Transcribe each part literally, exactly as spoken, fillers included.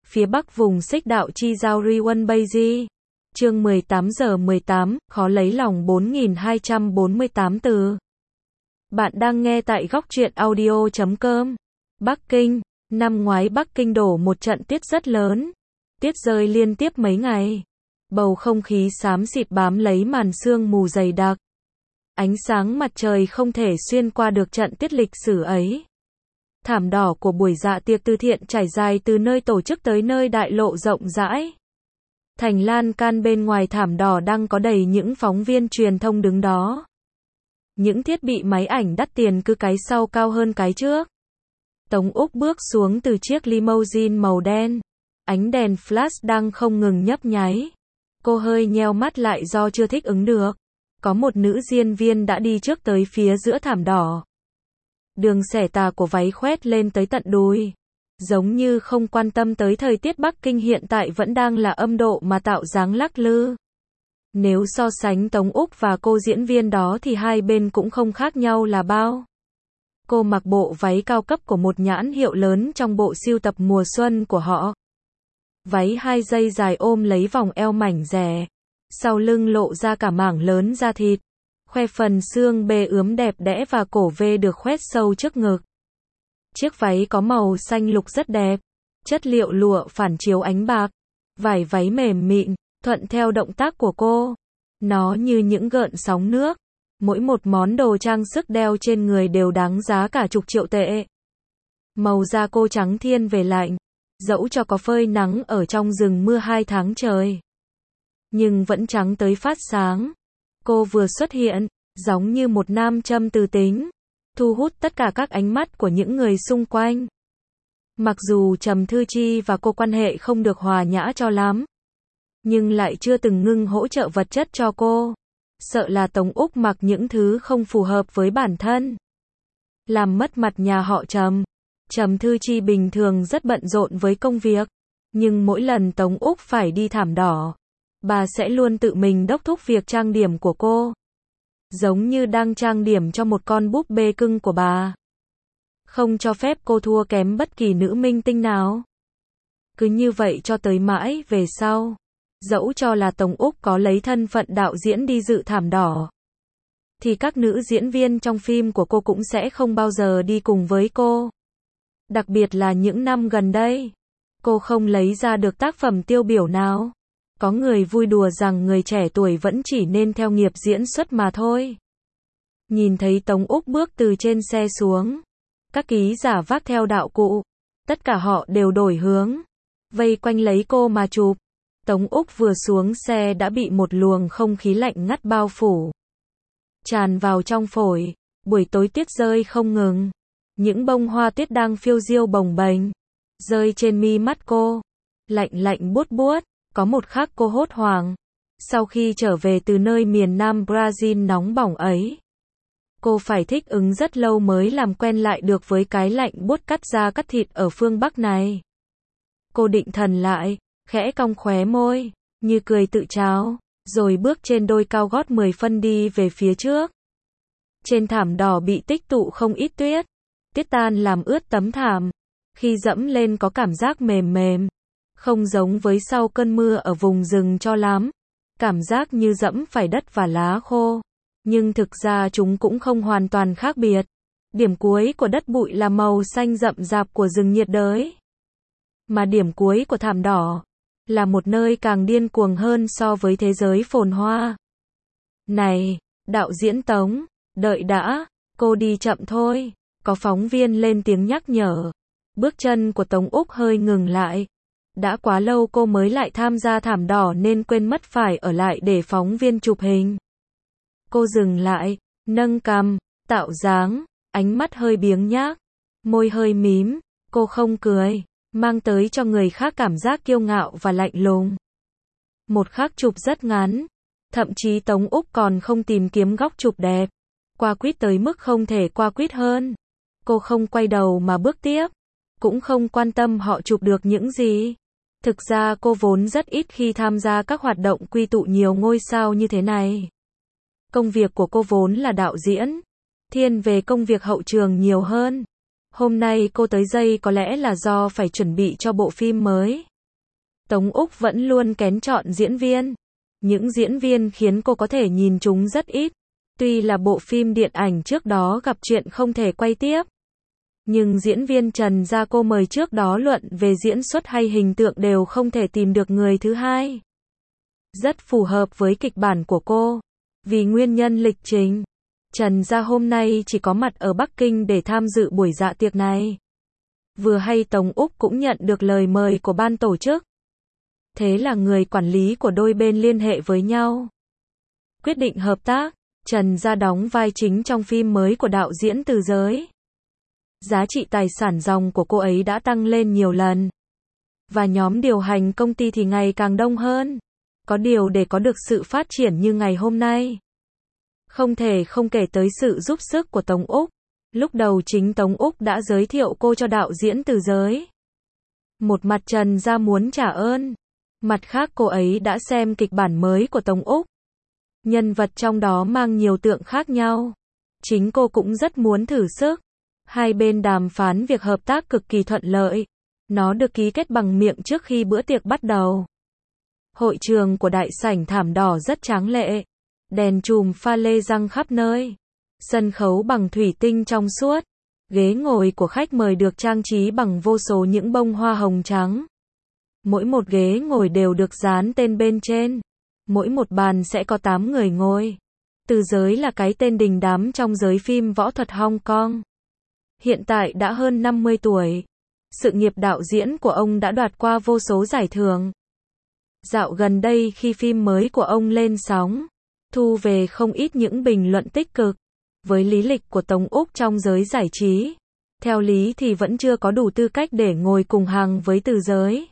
phía bắc vùng xích đạo chi giao Riwon Baiji. Chương mười tám giờ mười tám, khó lấy lòng bốn nghìn hai trăm bốn mươi tám từ. Bạn đang nghe tại góc truyện audio chấm com. Bắc Kinh, năm ngoái Bắc Kinh đổ một trận tuyết rất lớn. Tuyết rơi liên tiếp mấy ngày. Bầu không khí xám xịt bám lấy màn sương mù dày đặc. Ánh sáng mặt trời không thể xuyên qua được trận tuyết lịch sử ấy. Thảm đỏ của buổi dạ tiệc từ thiện trải dài từ nơi tổ chức tới nơi đại lộ rộng rãi. Thành lan can bên ngoài thảm đỏ đang có đầy những phóng viên truyền thông đứng đó. Những thiết bị máy ảnh đắt tiền cứ cái sau cao hơn cái trước. Tống Úc bước xuống từ chiếc limousine màu đen. Ánh đèn flash đang không ngừng nhấp nháy. Cô hơi nheo mắt lại do chưa thích ứng được. Có một nữ diễn viên đã đi trước tới phía giữa thảm đỏ. Đường xẻ tà của váy khoét lên tới tận đùi. Giống như không quan tâm tới thời tiết Bắc Kinh hiện tại vẫn đang là âm độ mà tạo dáng lắc lư. Nếu so sánh Tống Úc và cô diễn viên đó thì hai bên cũng không khác nhau là bao. Cô mặc bộ váy cao cấp của một nhãn hiệu lớn trong bộ sưu tập mùa xuân của họ. Váy hai dây dài ôm lấy vòng eo mảnh dẻ. Sau lưng lộ ra cả mảng lớn da thịt. Khoe phần xương bê ướm đẹp đẽ và cổ V được khoét sâu trước ngực. Chiếc váy có màu xanh lục rất đẹp. Chất liệu lụa phản chiếu ánh bạc. Vải váy mềm mịn, thuận theo động tác của cô. Nó như những gợn sóng nước. Mỗi một món đồ trang sức đeo trên người đều đáng giá cả chục triệu tệ. Màu da cô trắng thiên về lạnh. Dẫu cho có phơi nắng ở trong rừng mưa hai tháng trời. Nhưng vẫn trắng tới phát sáng. Cô vừa xuất hiện, giống như một nam châm từ tính. Thu hút tất cả các ánh mắt của những người xung quanh. Mặc dù Trầm Thư Chi và cô quan hệ không được hòa nhã cho lắm. Nhưng lại chưa từng ngưng hỗ trợ vật chất cho cô. Sợ là Tống Úc mặc những thứ không phù hợp với bản thân. Làm mất mặt nhà họ Trầm. Trầm Thư Chi bình thường rất bận rộn với công việc. Nhưng mỗi lần Tống Úc phải đi thảm đỏ, bà sẽ luôn tự mình đốc thúc việc trang điểm của cô. Giống như đang trang điểm cho một con búp bê cưng của bà. Không cho phép cô thua kém bất kỳ nữ minh tinh nào. Cứ như vậy cho tới mãi về sau. Dẫu cho là Tống Úc có lấy thân phận đạo diễn đi dự thảm đỏ, thì các nữ diễn viên trong phim của cô cũng sẽ không bao giờ đi cùng với cô. Đặc biệt là những năm gần đây, cô không lấy ra được tác phẩm tiêu biểu nào. Có người vui đùa rằng người trẻ tuổi vẫn chỉ nên theo nghiệp diễn xuất mà thôi. Nhìn thấy Tống Úc bước từ trên xe xuống, các ký giả vác theo đạo cụ, tất cả họ đều đổi hướng, vây quanh lấy cô mà chụp. Tống Úc vừa xuống xe đã bị một luồng không khí lạnh ngắt bao phủ. Tràn vào trong phổi, buổi tối tuyết rơi không ngừng. Những bông hoa tuyết đang phiêu diêu bồng bềnh, rơi trên mi mắt cô. Lạnh lạnh buốt buốt, có một khắc cô hốt hoảng. Sau khi trở về từ nơi miền Nam Brazil nóng bỏng ấy, cô phải thích ứng rất lâu mới làm quen lại được với cái lạnh buốt cắt da cắt thịt ở phương Bắc này. Cô định thần lại, khẽ cong khóe môi, như cười tự tráo, rồi bước trên đôi cao gót mười phân đi về phía trước. Trên thảm đỏ bị tích tụ không ít tuyết. Tuyết tan làm ướt tấm thảm. Khi dẫm lên có cảm giác mềm mềm. Không giống với sau cơn mưa ở vùng rừng cho lắm. Cảm giác như dẫm phải đất và lá khô. Nhưng thực ra chúng cũng không hoàn toàn khác biệt. Điểm cuối của đất bụi là màu xanh rậm rạp của rừng nhiệt đới. Mà điểm cuối của thảm đỏ là một nơi càng điên cuồng hơn so với thế giới phồn hoa. Này, đạo diễn Tống, đợi đã, cô đi chậm thôi. Có phóng viên lên tiếng nhắc nhở. Bước chân của Tống Úc hơi ngừng lại. Đã quá lâu cô mới lại tham gia thảm đỏ nên quên mất phải ở lại để phóng viên chụp hình. Cô dừng lại, nâng cằm, tạo dáng, ánh mắt hơi biếng nhác, môi hơi mím, cô không cười, mang tới cho người khác cảm giác kiêu ngạo và lạnh lùng. Một khắc chụp rất ngắn, thậm chí Tống Úc còn không tìm kiếm góc chụp đẹp, qua quýt tới mức không thể qua quýt hơn. Cô không quay đầu mà bước tiếp, cũng không quan tâm họ chụp được những gì. Thực ra cô vốn rất ít khi tham gia các hoạt động quy tụ nhiều ngôi sao như thế này. Công việc của cô vốn là đạo diễn, thiên về công việc hậu trường nhiều hơn. Hôm nay cô tới đây có lẽ là do phải chuẩn bị cho bộ phim mới. Tống Úc vẫn luôn kén chọn diễn viên. Những diễn viên khiến cô có thể nhìn chúng rất ít. Tuy là bộ phim điện ảnh trước đó gặp chuyện không thể quay tiếp, nhưng diễn viên Trần Gia cô mời trước đó luận về diễn xuất hay hình tượng đều không thể tìm được người thứ hai. Rất phù hợp với kịch bản của cô. Vì nguyên nhân lịch trình, Trần Gia hôm nay chỉ có mặt ở Bắc Kinh để tham dự buổi dạ tiệc này. Vừa hay Tống Úc cũng nhận được lời mời của ban tổ chức. Thế là người quản lý của đôi bên liên hệ với nhau, quyết định hợp tác. Trần Gia đóng vai chính trong phim mới của đạo diễn Từ Giới. Giá trị tài sản ròng của cô ấy đã tăng lên nhiều lần. Và nhóm điều hành công ty thì ngày càng đông hơn. Có điều để có được sự phát triển như ngày hôm nay, không thể không kể tới sự giúp sức của Tống Úc. Lúc đầu chính Tống Úc đã giới thiệu cô cho đạo diễn Từ Giới. Một mặt Trần Gia muốn trả ơn, mặt khác cô ấy đã xem kịch bản mới của Tống Úc. Nhân vật trong đó mang nhiều tượng khác nhau. Chính cô cũng rất muốn thử sức. Hai bên đàm phán việc hợp tác cực kỳ thuận lợi. Nó được ký kết bằng miệng trước khi bữa tiệc bắt đầu. Hội trường của đại sảnh thảm đỏ rất tráng lệ. Đèn chùm pha lê răng khắp nơi. Sân khấu bằng thủy tinh trong suốt. Ghế ngồi của khách mời được trang trí bằng vô số những bông hoa hồng trắng. Mỗi một ghế ngồi đều được dán tên bên trên. Mỗi một bàn sẽ có tám người ngồi. Từ Giới là cái tên đình đám trong giới phim võ thuật Hong Kong. Hiện tại đã hơn năm mươi tuổi. Sự nghiệp đạo diễn của ông đã đoạt qua vô số giải thưởng. Dạo gần đây khi phim mới của ông lên sóng, thu về không ít những bình luận tích cực. Với lý lịch của Tống Úc trong giới giải trí, theo lý thì vẫn chưa có đủ tư cách để ngồi cùng hàng với Từ Giới.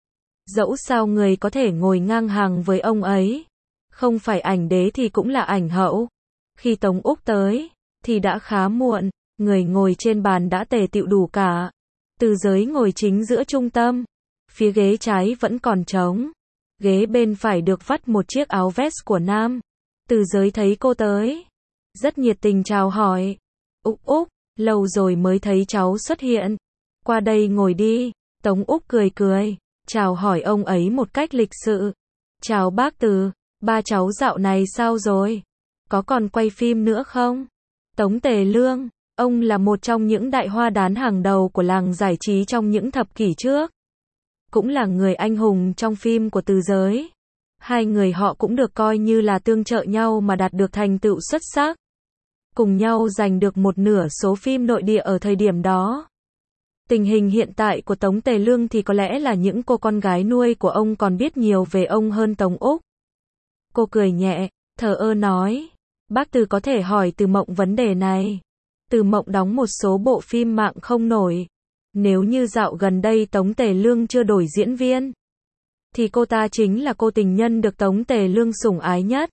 Dẫu sao người có thể ngồi ngang hàng với ông ấy, không phải ảnh đế thì cũng là ảnh hậu. Khi Tống Úc tới, thì đã khá muộn, người ngồi trên bàn đã tề tựu đủ cả. Từ Giới ngồi chính giữa trung tâm, phía ghế trái vẫn còn trống. Ghế bên phải được vắt một chiếc áo vest của nam. Từ Giới thấy cô tới, rất nhiệt tình chào hỏi. Úc Úc, lâu rồi mới thấy cháu xuất hiện. Qua đây ngồi đi. Tống Úc cười cười, chào hỏi ông ấy một cách lịch sự. Chào bác Từ, ba cháu dạo này sao rồi? Có còn quay phim nữa không? Tống Tề Lương, ông là một trong những đại hoa đán hàng đầu của làng giải trí trong những thập kỷ trước. Cũng là người anh hùng trong phim của Từ Giới. Hai người họ cũng được coi như là tương trợ nhau mà đạt được thành tựu xuất sắc. Cùng nhau giành được một nửa số phim nội địa ở thời điểm đó. Tình hình hiện tại của Tống Tề Lương thì có lẽ là những cô con gái nuôi của ông còn biết nhiều về ông hơn Tống Úc. Cô cười nhẹ, thờ ơ nói, bác Từ có thể hỏi Từ Mộng vấn đề này. Từ Mộng đóng một số bộ phim mạng không nổi. Nếu như dạo gần đây Tống Tề Lương chưa đổi diễn viên, thì cô ta chính là cô tình nhân được Tống Tề Lương sủng ái nhất.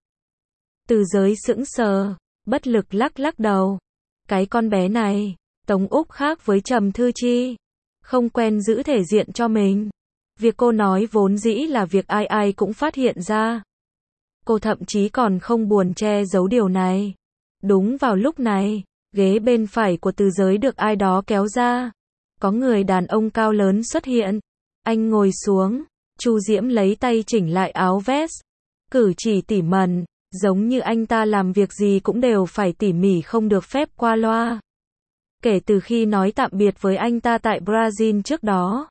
Từ Giới sững sờ, bất lực lắc lắc đầu. Cái con bé này, Tống Úc khác với Trầm Thư Chi, không quen giữ thể diện cho mình. Việc cô nói vốn dĩ là việc ai ai cũng phát hiện ra. Cô thậm chí còn không buồn che giấu điều này. Đúng vào lúc này, ghế bên phải của Từ Giới được ai đó kéo ra. Có người đàn ông cao lớn xuất hiện. Anh ngồi xuống, Chu Diễm lấy tay chỉnh lại áo vest. Cử chỉ tỉ mẩn, giống như anh ta làm việc gì cũng đều phải tỉ mỉ không được phép qua loa. Kể từ khi nói tạm biệt với anh ta tại Brazil trước đó,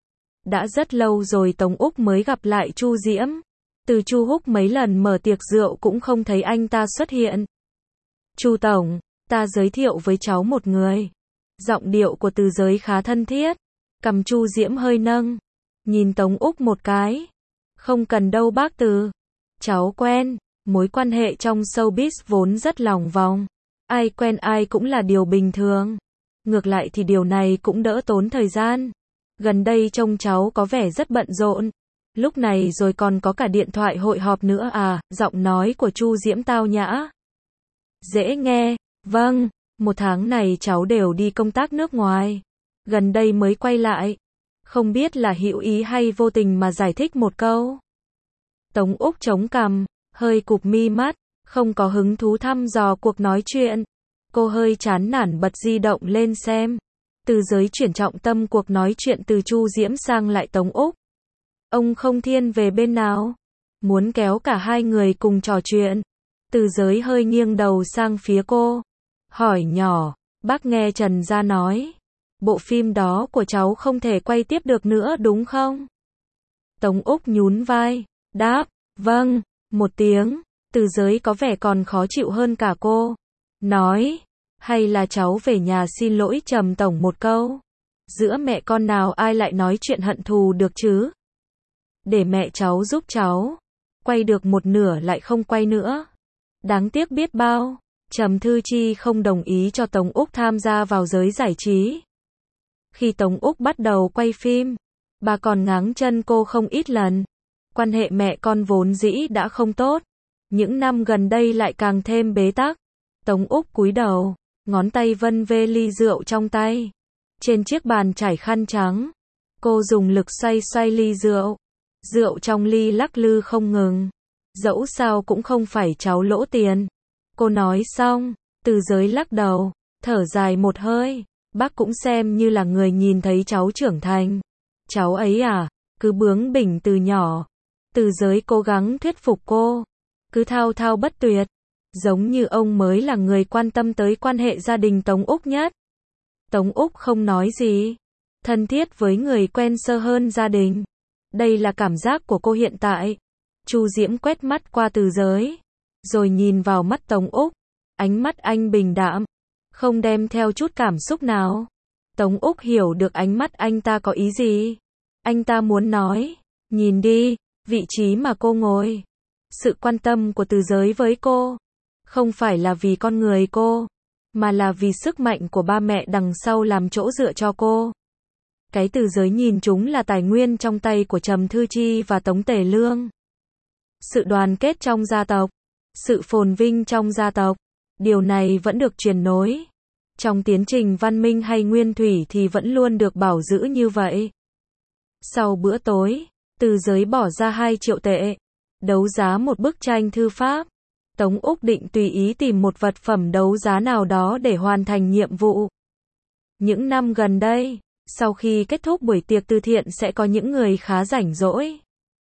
đã rất lâu rồi Tống Úc mới gặp lại Chu Diễm. Từ Chu Húc mấy lần mở tiệc rượu cũng không thấy anh ta xuất hiện. Chu Tổng, ta giới thiệu với cháu một người. Giọng điệu của Từ Giới khá thân thiết. Cằm Chu Diễm hơi nâng, nhìn Tống Úc một cái. Không cần đâu bác Từ. Cháu quen, mối quan hệ trong showbiz vốn rất lòng vòng. Ai quen ai cũng là điều bình thường. Ngược lại thì điều này cũng đỡ tốn thời gian. Gần đây trông cháu có vẻ rất bận rộn. Lúc này rồi còn có cả điện thoại hội họp nữa à, giọng nói của Chu Diễm tao nhã. Dễ nghe, vâng, một tháng này cháu đều đi công tác nước ngoài. Gần đây mới quay lại. Không biết là hữu ý hay vô tình mà giải thích một câu. Tống Úc chống cằm, hơi cụp mi mắt, không có hứng thú thăm dò cuộc nói chuyện. Cô hơi chán nản bật di động lên xem. Từ Giới chuyển trọng tâm cuộc nói chuyện từ Chu Diễm sang lại Tống Úc. Ông không thiên về bên nào? Muốn kéo cả hai người cùng trò chuyện. Từ Giới hơi nghiêng đầu sang phía cô. Hỏi nhỏ, bác nghe Trần Gia nói. Bộ phim đó của cháu không thể quay tiếp được nữa đúng không? Tống Úc nhún vai, đáp, vâng, một tiếng. Từ Giới có vẻ còn khó chịu hơn cả cô. Nói, hay là cháu về nhà xin lỗi Trầm Tổng một câu. Giữa mẹ con nào ai lại nói chuyện hận thù được chứ? Để mẹ cháu giúp cháu. Quay được một nửa lại không quay nữa. Đáng tiếc biết bao. Trầm Thư Chi không đồng ý cho Tống Úc tham gia vào giới giải trí. Khi Tống Úc bắt đầu quay phim, bà còn ngáng chân cô không ít lần. Quan hệ mẹ con vốn dĩ đã không tốt. Những năm gần đây lại càng thêm bế tắc. Tống Úc cúi đầu, ngón tay vân vê ly rượu trong tay. Trên chiếc bàn trải khăn trắng, cô dùng lực xoay xoay ly rượu. Rượu trong ly lắc lư không ngừng. Dẫu sao cũng không phải cháu lỗ tiền. Cô nói xong, Từ Giới lắc đầu, thở dài một hơi. Bác cũng xem như là người nhìn thấy cháu trưởng thành. Cháu ấy à, cứ bướng bỉnh từ nhỏ. Từ Giới cố gắng thuyết phục cô. Cứ thao thao bất tuyệt. Giống như ông mới là người quan tâm tới quan hệ gia đình Tống Úc nhất. Tống Úc không nói gì. Thân thiết với người quen sơ hơn gia đình. Đây là cảm giác của cô hiện tại. Chu Diễm quét mắt qua Từ Giới. Rồi nhìn vào mắt Tống Úc. Ánh mắt anh bình đạm. Không đem theo chút cảm xúc nào. Tống Úc hiểu được ánh mắt anh ta có ý gì. Anh ta muốn nói. Nhìn đi, vị trí mà cô ngồi. Sự quan tâm của Từ Giới với cô. Không phải là vì con người cô. Mà là vì sức mạnh của ba mẹ đằng sau làm chỗ dựa cho cô. Cái Từ Giới nhìn chúng là tài nguyên trong tay của Trầm Thư Chi và Tống Tề Lương. Sự đoàn kết trong gia tộc. Sự phồn vinh trong gia tộc. Điều này vẫn được truyền nối. Trong tiến trình văn minh hay nguyên thủy thì vẫn luôn được bảo giữ như vậy. Sau bữa tối, Từ Giới bỏ ra hai triệu tệ. Đấu giá một bức tranh thư pháp. Tống Úc định tùy ý tìm một vật phẩm đấu giá nào đó để hoàn thành nhiệm vụ. Những năm gần đây, sau khi kết thúc buổi tiệc từ thiện sẽ có những người khá rảnh rỗi.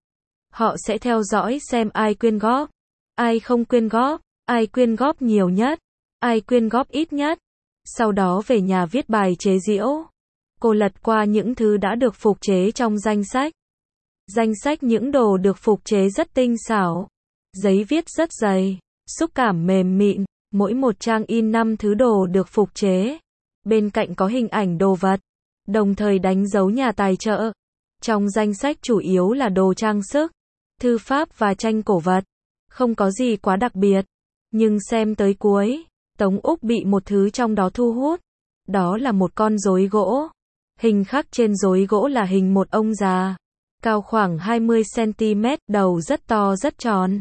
Họ sẽ theo dõi xem ai quyên góp, ai không quyên góp, ai quyên góp nhiều nhất, ai quyên góp ít nhất. Sau đó về nhà viết bài chế giễu. Cô lật qua những thứ đã được phục chế trong danh sách. Danh sách những đồ được phục chế rất tinh xảo. Giấy viết rất dày, xúc cảm mềm mịn, mỗi một trang in năm thứ đồ được phục chế. Bên cạnh có hình ảnh đồ vật, đồng thời đánh dấu nhà tài trợ. Trong danh sách chủ yếu là đồ trang sức, thư pháp và tranh cổ vật. Không có gì quá đặc biệt. Nhưng xem tới cuối, Tống Úc bị một thứ trong đó thu hút. Đó là một con rối gỗ. Hình khắc trên rối gỗ là hình một ông già. Cao khoảng hai mươi xăng-ti-mét, đầu rất to rất tròn.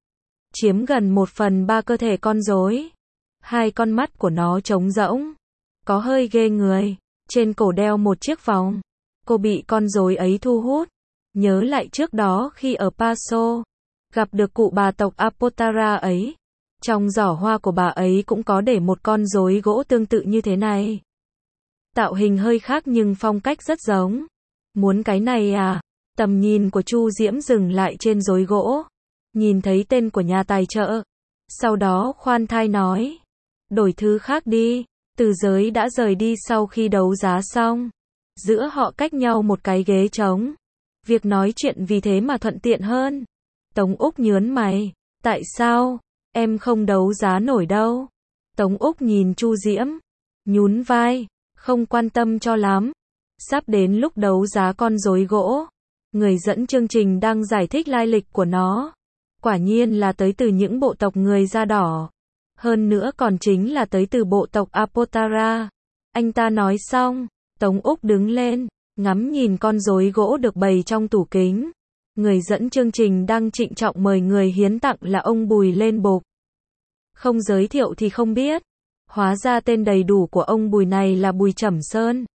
Chiếm gần một phần ba cơ thể con rối. Hai con mắt của nó trống rỗng. Có hơi ghê người. Trên cổ đeo một chiếc vòng. Cô bị con rối ấy thu hút. Nhớ lại trước đó khi ở Paso, gặp được cụ bà tộc Apotara ấy. Trong giỏ hoa của bà ấy cũng có để một con rối gỗ tương tự như thế này. Tạo hình hơi khác nhưng phong cách rất giống. Muốn cái này à? Tầm nhìn của Chu Diễm dừng lại trên rối gỗ. Nhìn thấy tên của nhà tài trợ. Sau đó khoan thai nói. Đổi thứ khác đi. Từ Giới đã rời đi sau khi đấu giá xong. Giữa họ cách nhau một cái ghế trống. Việc nói chuyện vì thế mà thuận tiện hơn. Tống Úc nhớn mày. Tại sao? Em không đấu giá nổi đâu. Tống Úc nhìn Chu Diễm. Nhún vai. Không quan tâm cho lắm. Sắp đến lúc đấu giá con rối gỗ. Người dẫn chương trình đang giải thích lai lịch của nó. Quả nhiên là tới từ những bộ tộc người da đỏ. Hơn nữa còn chính là tới từ bộ tộc Apotara. Anh ta nói xong, Tống Úc đứng lên, ngắm nhìn con rối gỗ được bày trong tủ kính. Người dẫn chương trình đang trịnh trọng mời người hiến tặng là ông Bùi Lên Bục. Không giới thiệu thì không biết. Hóa ra tên đầy đủ của ông Bùi này là Bùi Trẩm Sơn.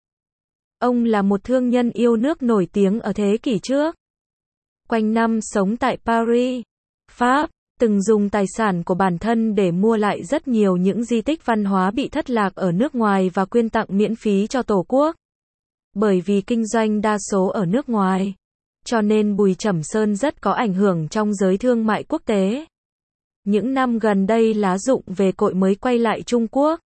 Ông là một thương nhân yêu nước nổi tiếng ở thế kỷ trước. Quanh năm sống tại Paris, Pháp, từng dùng tài sản của bản thân để mua lại rất nhiều những di tích văn hóa bị thất lạc ở nước ngoài và quyên tặng miễn phí cho Tổ quốc. Bởi vì kinh doanh đa số ở nước ngoài, cho nên Bùi Trầm Sơn rất có ảnh hưởng trong giới thương mại quốc tế. Những năm gần đây lá rụng về cội mới quay lại Trung Quốc.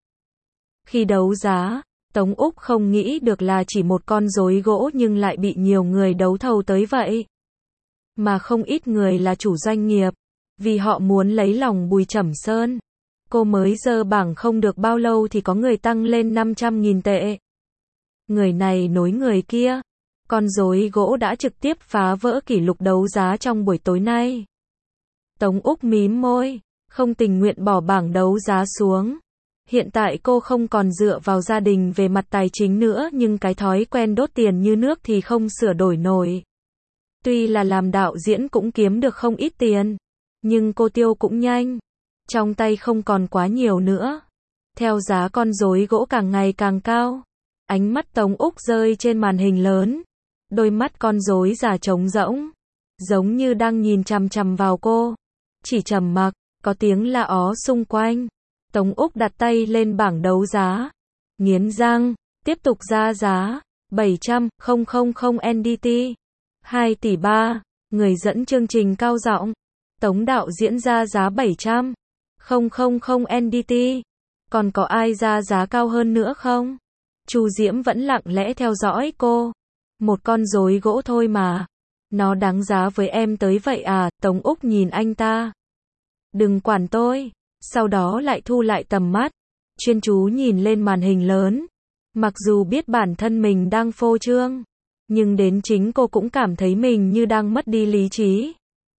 Khi đấu giá, Tống Úc không nghĩ được là chỉ một con rối gỗ nhưng lại bị nhiều người đấu thầu tới vậy. Mà không ít người là chủ doanh nghiệp, vì họ muốn lấy lòng Bùi Trầm Sơn. Cô mới dơ bảng không được bao lâu thì có người tăng lên năm trăm nghìn tệ. Người này nối người kia. Con rối gỗ đã trực tiếp phá vỡ kỷ lục đấu giá trong buổi tối nay. Tống Úc mím môi, không tình nguyện bỏ bảng đấu giá xuống. Hiện tại cô không còn dựa vào gia đình về mặt tài chính nữa nhưng cái thói quen đốt tiền như nước thì không sửa đổi nổi. Tuy là làm đạo diễn cũng kiếm được không ít tiền, nhưng cô tiêu cũng nhanh. Trong tay không còn quá nhiều nữa. Theo giá con rối gỗ càng ngày càng cao, ánh mắt Tống Úc rơi trên màn hình lớn. Đôi mắt con rối già trống rỗng, giống như đang nhìn chằm chằm vào cô. Chỉ trầm mặc, có tiếng la ó xung quanh. Tống Úc đặt tay lên bảng đấu giá, nghiến răng, tiếp tục ra giá, bảy trăm nghìn N D T, hai tỷ ba, người dẫn chương trình cao giọng. Tống đạo diễn ra giá bảy trăm nghìn N D T, còn có ai ra giá cao hơn nữa không? Chu Diễm vẫn lặng lẽ theo dõi cô. Một con rối gỗ thôi mà, nó đáng giá với em tới vậy à? Tống Úc nhìn anh ta. Đừng quản tôi. Sau đó lại thu lại tầm mắt, chuyên chú nhìn lên màn hình lớn. Mặc dù biết bản thân mình đang phô trương, nhưng đến chính cô cũng cảm thấy mình như đang mất đi lý trí.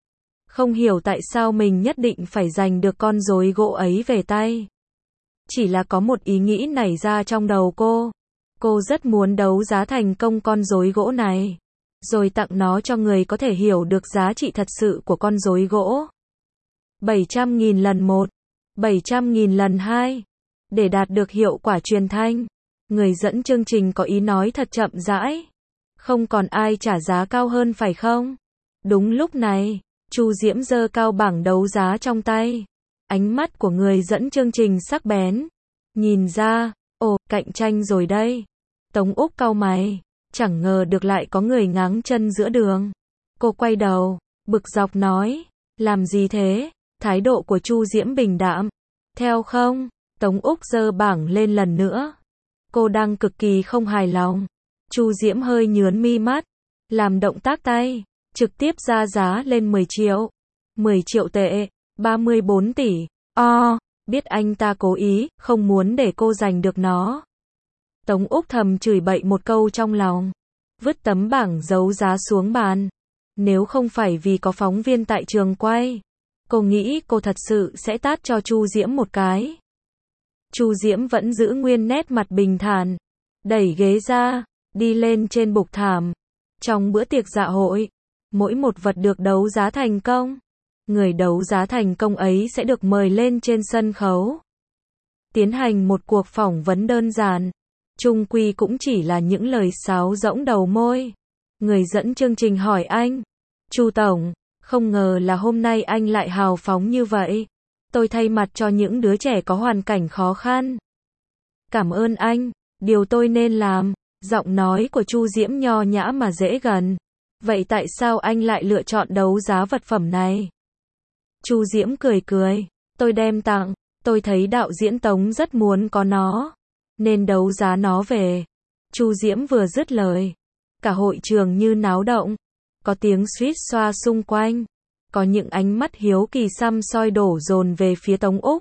Không hiểu tại sao mình nhất định phải giành được con rối gỗ ấy về tay. Chỉ là có một ý nghĩ nảy ra trong đầu cô. Cô rất muốn đấu giá thành công con rối gỗ này, rồi tặng nó cho người có thể hiểu được giá trị thật sự của con rối gỗ. bảy trăm nghìn lần một, bảy trăm nghìn lần hai. Để đạt được hiệu quả truyền thanh, người dẫn chương trình có ý nói thật chậm rãi. Không còn ai trả giá cao hơn phải không? Đúng lúc này, Chu Diễm giơ cao bảng đấu giá trong tay. Ánh mắt của người dẫn chương trình sắc bén. Nhìn ra, ồ, cạnh tranh rồi đây. Tống Úc cau mày, chẳng ngờ được lại có người ngáng chân giữa đường. Cô quay đầu, bực dọc nói, làm gì thế? Thái độ của Chu Diễm bình đạm. Theo không? Tống Úc giơ bảng lên lần nữa. Cô đang cực kỳ không hài lòng. Chu Diễm hơi nhướng mi mắt, làm động tác tay, trực tiếp ra giá lên mười triệu. mười triệu tệ, ba mươi bốn tỷ. O, biết anh ta cố ý, không muốn để cô giành được nó. Tống Úc thầm chửi bậy một câu trong lòng, vứt tấm bảng đấu giá xuống bàn. Nếu không phải vì có phóng viên tại trường quay, cô nghĩ cô thật sự sẽ tát cho Chu Diễm một cái. Chu Diễm vẫn giữ nguyên nét mặt bình thản, đẩy ghế ra, đi lên trên bục thảm. Trong bữa tiệc dạ hội, mỗi một vật được đấu giá thành công, người đấu giá thành công ấy sẽ được mời lên trên sân khấu, tiến hành một cuộc phỏng vấn đơn giản. Chung quy cũng chỉ là những lời sáo rỗng đầu môi. Người dẫn chương trình hỏi anh, Chu Tổng, không ngờ là hôm nay anh lại hào phóng như vậy. Tôi thay mặt cho những đứa trẻ có hoàn cảnh khó khăn. Cảm ơn anh, điều tôi nên làm. Giọng nói của Chu Diễm nho nhã mà dễ gần. Vậy tại sao anh lại lựa chọn đấu giá vật phẩm này? Chu Diễm cười cười, tôi đem tặng, tôi thấy đạo diễn Tống rất muốn có nó, nên đấu giá nó về. Chu Diễm vừa dứt lời, cả hội trường như náo động, có tiếng suýt xoa xung quanh, có những ánh mắt hiếu kỳ săm soi đổ dồn về phía Tống Úc.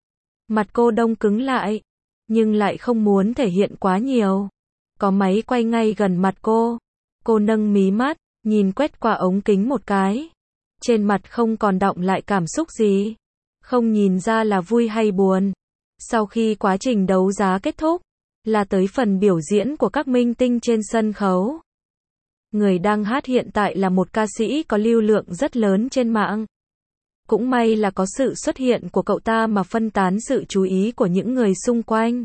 Mặt cô đông cứng lại, nhưng lại không muốn thể hiện quá nhiều. Có máy quay ngay gần mặt cô. Cô nâng mí mắt, nhìn quét qua ống kính một cái. Trên mặt không còn đọng lại cảm xúc gì. Không nhìn ra là vui hay buồn. Sau khi quá trình đấu giá kết thúc, là tới phần biểu diễn của các minh tinh trên sân khấu. Người đang hát hiện tại là một ca sĩ có lưu lượng rất lớn trên mạng. Cũng may là có sự xuất hiện của cậu ta mà phân tán sự chú ý của những người xung quanh.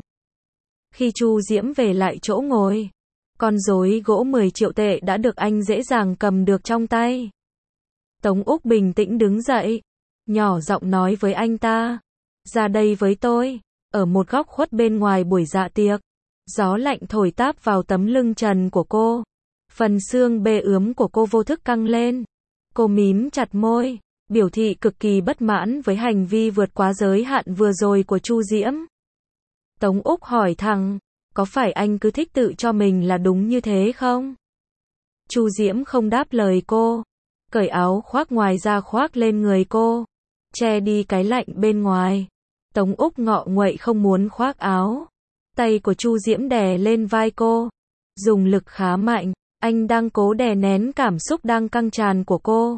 Khi Chu Diễm về lại chỗ ngồi, con rối gỗ mười triệu tệ đã được anh dễ dàng cầm được trong tay. Tống Úc bình tĩnh đứng dậy, nhỏ giọng nói với anh ta, ra đây với tôi. Ở một góc khuất bên ngoài buổi dạ tiệc, gió lạnh thổi táp vào tấm lưng trần của cô. Phần xương bê ướm của cô vô thức căng lên. Cô mím chặt môi, biểu thị cực kỳ bất mãn với hành vi vượt quá giới hạn vừa rồi của Chu Diễm. Tống Úc hỏi thẳng, có phải anh cứ thích tự cho mình là đúng như thế không? Chu Diễm không đáp lời cô, cởi áo khoác ngoài ra khoác lên người cô, che đi cái lạnh bên ngoài. Tống Úc ngọ nguậy không muốn khoác áo. Tay của Chu Diễm đè lên vai cô, dùng lực khá mạnh, anh đang cố đè nén cảm xúc đang căng tràn của cô.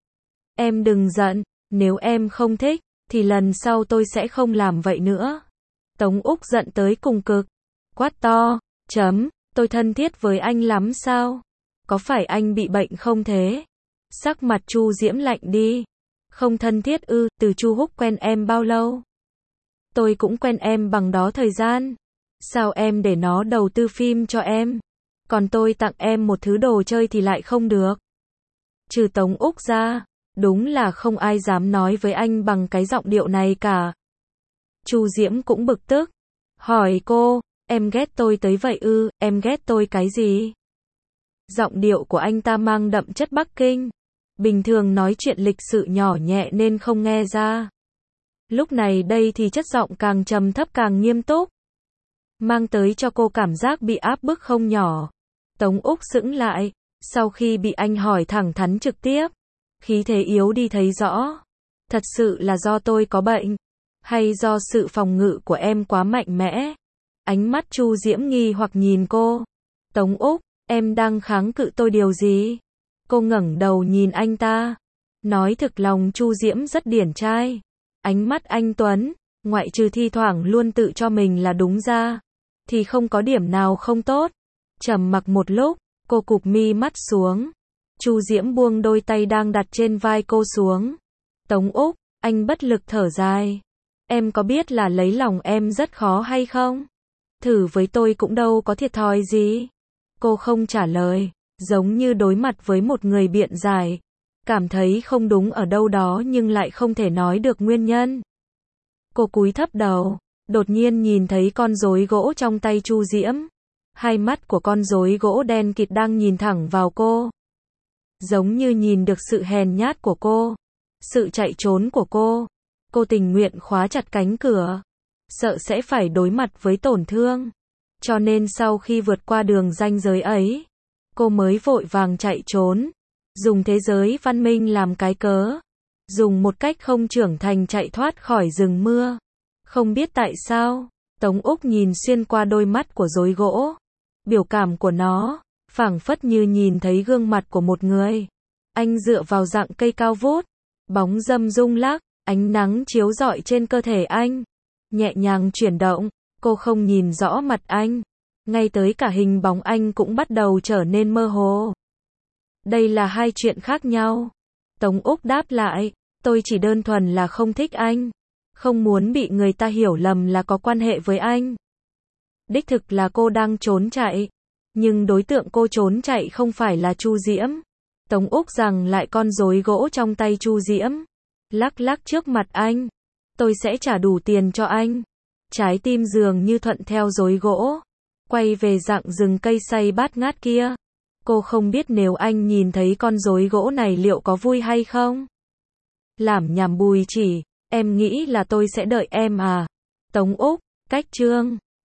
Em đừng giận, nếu em không thích, thì lần sau tôi sẽ không làm vậy nữa. Tống Úc giận tới cùng cực, quát to, chấm, tôi thân thiết với anh lắm sao? Có phải anh bị bệnh không thế? Sắc mặt Chu Diễm lạnh đi. Không thân thiết ư, từ Chu Húc quen em bao lâu? Tôi cũng quen em bằng đó thời gian. Sao em để nó đầu tư phim cho em? Còn tôi tặng em một thứ đồ chơi thì lại không được. Trừ Tống Úc ra, đúng là không ai dám nói với anh bằng cái giọng điệu này cả. Chu Diễm cũng bực tức, hỏi cô, em ghét tôi tới vậy ư, em ghét tôi cái gì? Giọng điệu của anh ta mang đậm chất Bắc Kinh. Bình thường nói chuyện lịch sự nhỏ nhẹ nên không nghe ra. Lúc này đây thì chất giọng càng trầm thấp càng nghiêm túc, mang tới cho cô cảm giác bị áp bức không nhỏ. Tống Úc sững lại, sau khi bị anh hỏi thẳng thắn trực tiếp, khí thế yếu đi thấy rõ. Thật sự là do tôi có bệnh, hay do sự phòng ngự của em quá mạnh mẽ? Ánh mắt Chu Diễm nghi hoặc nhìn cô. Tống Úc, em đang kháng cự tôi điều gì? Cô ngẩng đầu nhìn anh ta. Nói thực lòng Chu Diễm rất điển trai. Ánh mắt anh tuấn, ngoại trừ thi thoảng luôn tự cho mình là đúng ra, thì không có điểm nào không tốt. Trầm mặc một lúc, cô cụp mi mắt xuống. Chu Diễm buông đôi tay đang đặt trên vai cô xuống. Tống Úc, anh bất lực thở dài. Em có biết là lấy lòng em rất khó hay không? Thử với tôi cũng đâu có thiệt thòi gì. Cô không trả lời, giống như đối mặt với một người biện giải. Cảm thấy không đúng ở đâu đó nhưng lại không thể nói được nguyên nhân. Cô cúi thấp đầu, đột nhiên nhìn thấy con rối gỗ trong tay Chu Diễm. Hai mắt của con rối gỗ đen kịt đang nhìn thẳng vào cô. Giống như nhìn được sự hèn nhát của cô, sự chạy trốn của cô. Cô tình nguyện khóa chặt cánh cửa, sợ sẽ phải đối mặt với tổn thương. Cho nên sau khi vượt qua đường ranh giới ấy, cô mới vội vàng chạy trốn, dùng thế giới văn minh làm cái cớ, dùng một cách không trưởng thành chạy thoát khỏi rừng mưa. Không biết tại sao, Tống Úc nhìn xuyên qua đôi mắt của rối gỗ. Biểu cảm của nó, phảng phất như nhìn thấy gương mặt của một người. Anh dựa vào dạng cây cao vút, bóng râm rung lắc, ánh nắng chiếu rọi trên cơ thể anh, nhẹ nhàng chuyển động, cô không nhìn rõ mặt anh, ngay tới cả hình bóng anh cũng bắt đầu trở nên mơ hồ. Đây là hai chuyện khác nhau. Tống Úc đáp lại, tôi chỉ đơn thuần là không thích anh, không muốn bị người ta hiểu lầm là có quan hệ với anh. Đích thực là cô đang trốn chạy, nhưng đối tượng cô trốn chạy không phải là Chu Diễm. Tống Úc giằng lại con rối gỗ trong tay Chu Diễm, lắc lắc trước mặt anh. Tôi sẽ trả đủ tiền cho anh. Trái tim dường như thuận theo rối gỗ, quay về dạng rừng cây xay bát ngát kia. Cô không biết nếu anh nhìn thấy con rối gỗ này liệu có vui hay không. Làm nhảm Bùi Chỉ, em nghĩ là tôi sẽ đợi em à? Tống Úc, cách chương